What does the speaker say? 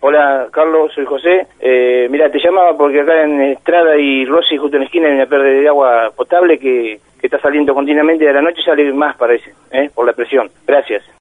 Hola, Carlos, soy José. Mira, te llamaba porque acá en Estrada y Rossi, justo en la esquina, hay una pérdida de agua potable que está saliendo continuamente, de la noche sale más, parece, por la presión. Gracias.